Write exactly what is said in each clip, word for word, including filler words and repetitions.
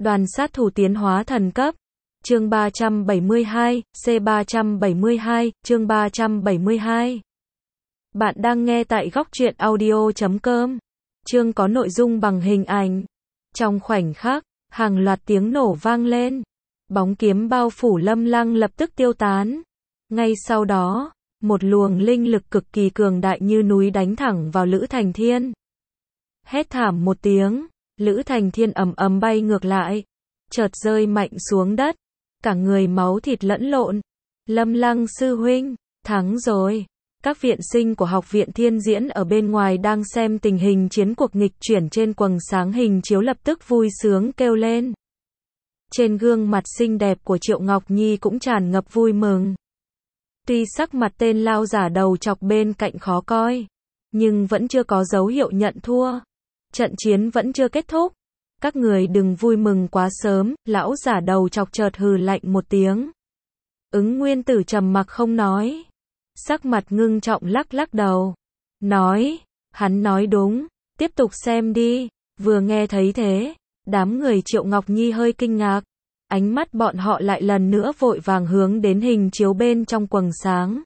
Đoàn sát thủ tiến hóa thần cấp. Chương ba trăm bảy mươi hai, C ba trăm bảy mươi hai, chương ba trăm bảy mươi hai. Bạn đang nghe tại góc truyện audio chấm com. Chương có nội dung bằng hình ảnh. Trong khoảnh khắc, hàng loạt tiếng nổ vang lên. Bóng kiếm bao phủ Lâm Lăng lập tức tiêu tán. Ngay sau đó, một luồng linh lực cực kỳ cường đại như núi đánh thẳng vào Lữ Thành Thiên. Hét thảm một tiếng, Lữ Thành Thiên ầm ầm bay ngược lại, chợt rơi mạnh xuống đất, cả người máu thịt lẫn lộn. Lâm Lăng sư huynh, thắng rồi. Các viện sinh của học viện Thiên Diễn ở bên ngoài đang xem tình hình chiến cuộc nghịch chuyển trên quầng sáng hình chiếu lập tức vui sướng kêu lên. Trên gương mặt xinh đẹp của Triệu Ngọc Nhi cũng tràn ngập vui mừng. Tuy sắc mặt tên lao giả đầu chọc bên cạnh khó coi, nhưng vẫn chưa có dấu hiệu nhận thua. Trận chiến vẫn chưa kết thúc. Các người đừng vui mừng quá sớm, lão giả đầu chọc chợt hừ lạnh một tiếng. Ứng Nguyên Tử trầm mặc không nói. Sắc mặt ngưng trọng lắc lắc đầu. Nói, hắn nói đúng, tiếp tục xem đi. Vừa nghe thấy thế, đám người Triệu Ngọc Nhi hơi kinh ngạc. Ánh mắt bọn họ lại lần nữa vội vàng hướng đến hình chiếu bên trong quầng sáng.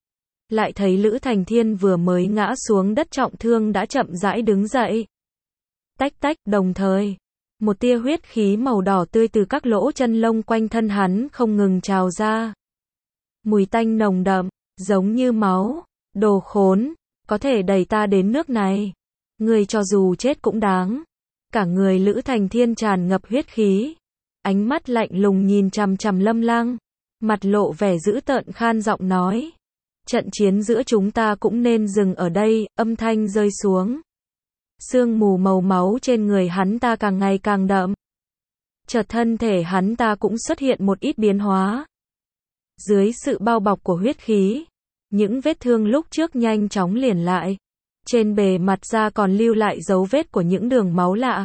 Lại thấy Lữ Thành Thiên vừa mới ngã xuống đất trọng thương đã chậm rãi đứng dậy. Tách tách, đồng thời, một tia huyết khí màu đỏ tươi từ các lỗ chân lông quanh thân hắn không ngừng trào ra. Mùi tanh nồng đậm, giống như máu. Đồ khốn, có thể đẩy ta đến nước này. Người cho dù chết cũng đáng. Cả người Lữ Thành Thiên tràn ngập huyết khí. Ánh mắt lạnh lùng nhìn chằm chằm Lâm Lăng. Mặt lộ vẻ dữ tợn khan giọng nói. Trận chiến giữa chúng ta cũng nên dừng ở đây, âm thanh rơi xuống. Sương mù màu máu trên người hắn ta càng ngày càng đậm. Chợt thân thể hắn ta cũng xuất hiện một ít biến hóa. Dưới sự bao bọc của huyết khí, những vết thương lúc trước nhanh chóng liền lại. Trên bề mặt da còn lưu lại dấu vết của những đường máu lạ.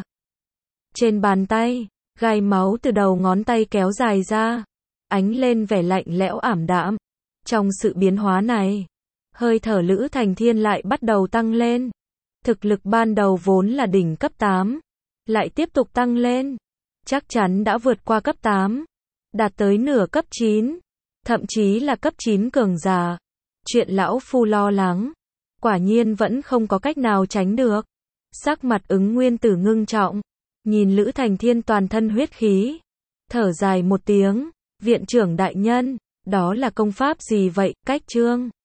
Trên bàn tay, gai máu từ đầu ngón tay kéo dài ra, ánh lên vẻ lạnh lẽo ảm đạm. Trong sự biến hóa này, hơi thở Lữ Thành Thiên lại bắt đầu tăng lên. Thực lực ban đầu vốn là đỉnh cấp tám, lại tiếp tục tăng lên, chắc chắn đã vượt qua cấp tám, đạt tới nửa cấp chín, thậm chí là cấp chín cường giả. Chuyện lão phu lo lắng, quả nhiên vẫn không có cách nào tránh được. Sắc mặt Ứng Nguyên Tử ngưng trọng, nhìn Lữ Thành Thiên toàn thân huyết khí, thở dài một tiếng, viện trưởng đại nhân, đó là công pháp gì vậy? Cách chương